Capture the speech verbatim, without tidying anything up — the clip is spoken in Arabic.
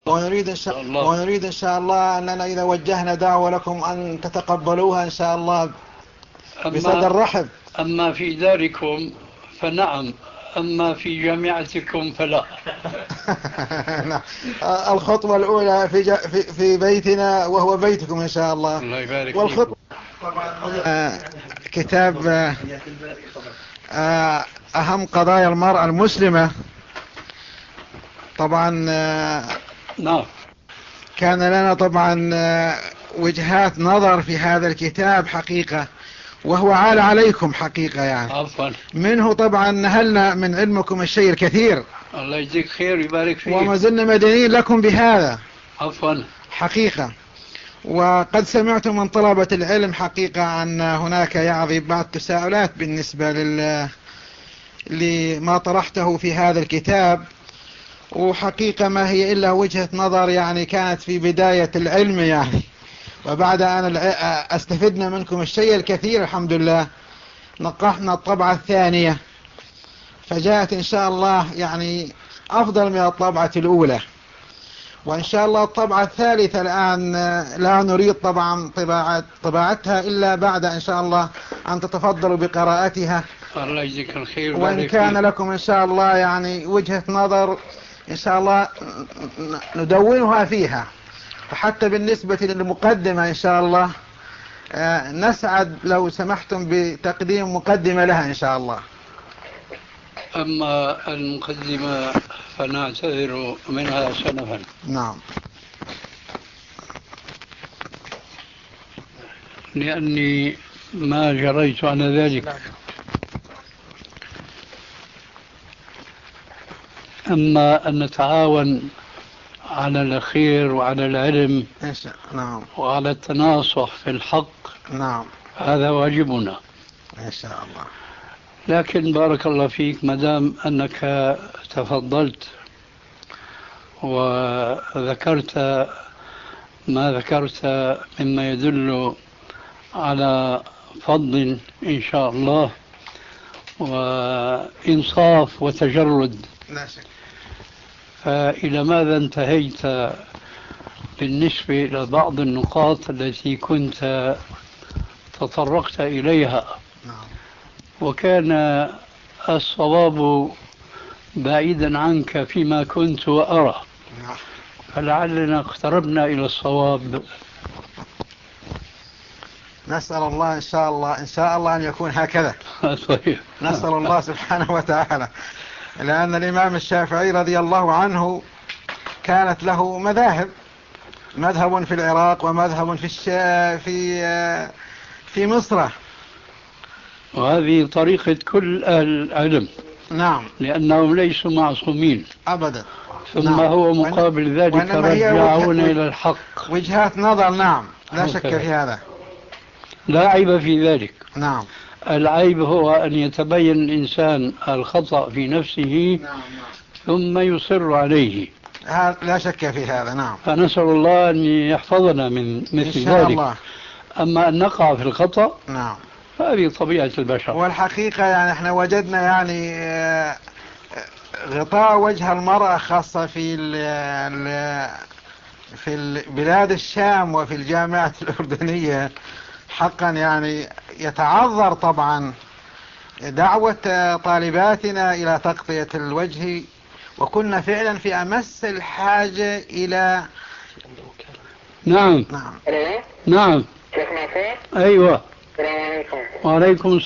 ونريد إن شاء الله ونريد إن شاء الله أننا إذا وجهنا دعوة لكم أن تتقبلوها إن شاء الله بصدر رحب. أما في داركم فنعم، أما في جامعتكم فلا. الخطوة الأولى في, في, في بيتنا وهو بيتكم إن شاء الله. الله يبارك والخطوة آه كتاب آه أهم قضايا المرأة المسلمة. طبعا آه نعم كان لنا طبعا آه وجهات نظر في هذا الكتاب حقيقة، وهو عال عليكم حقيقة يعني. عفوا. منه طبعا نهلنا من علمكم الشيء الكثير. الله يجزيك خير ويبارك فيك. وما زلنا مدينين لكم بهذا. عفوا. حقيقة. وقد سمعت من طلبة العلم حقيقة أن هناك يعني بعض تساؤلات بالنسبة لل لما طرحته في هذا الكتاب، وحقيقة ما هي إلا وجهة نظر يعني كانت في بداية العلم يعني، وبعد أن استفدنا منكم الشيء الكثير الحمد لله نقحنا الطبعة الثانية، فجاءت إن شاء الله يعني أفضل من الطبعة الأولى، وإن شاء الله الطبعة الثالثة الآن لا نريد طبعا طباعة طباعتها إلا بعد إن شاء الله أن تتفضلوا بقراءتها. الله يجزيك الخير. وإن كان لكم إن شاء الله يعني وجهة نظر إن شاء الله ندونها فيها، وحتى بالنسبة للمقدمة إن شاء الله نسعد لو سمحتم بتقديم مقدمة لها إن شاء الله. أما المقدمة فنعتذر منها سنفا. نعم. لأني ما جريت على ذلك. أما أن نتعاون على الخير وعلى العلم نعم وعلى التناصح في الحق، نعم هذا واجبنا إن شاء الله. لكن بارك الله فيك مدام أنك تفضلت وذكرت ما ذكرت مما يدل على فضل إن شاء الله وإنصاف وتجرد، لا شك. فإلى ماذا انتهيت بالنسبة إلى بعض النقاط التي كنت تطرقت إليها؟ نعم. وكان الصواب بعيدا عنك فيما كنت وأرى، نعم. فلعلنا اقتربنا إلى الصواب. نسأل الله إن شاء الله إن شاء الله أن يكون هكذا. طيب. نسأل الله سبحانه وتعالى، لأن الإمام الشافعي رضي الله عنه كانت له مذاهب، مذهب في العراق ومذهب في الش... في في مصر، وهذه طريقة كل أهل العلم. نعم. لأنهم ليسوا معصومين أبدا. ثم نعم. هو مقابل ذلك رجعون إلى الحق. وجهات نظر. نعم لا شك في هذا، لا عيب في ذلك. نعم. العيب هو أن يتبين الإنسان الخطأ في نفسه نعم. ثم يصر عليه، لا شك في هذا. نعم. فنسأل الله أن يحفظنا من مثل إن شاء ذلك الله. أما أن نقع في الخطأ نعم هذه طبيعة البشر. والحقيقة يعني احنا وجدنا يعني غطاء وجه المرأة خاصة في ال في بلاد الشام وفي الجامعة الأردنية حقا يعني يتعذر طبعا دعوة طالباتنا إلى تغطية الوجه، وكنا فعلا في أمس الحاجة إلى. نعم نعم نعم. أيوة. السلام عليكم. وعليكم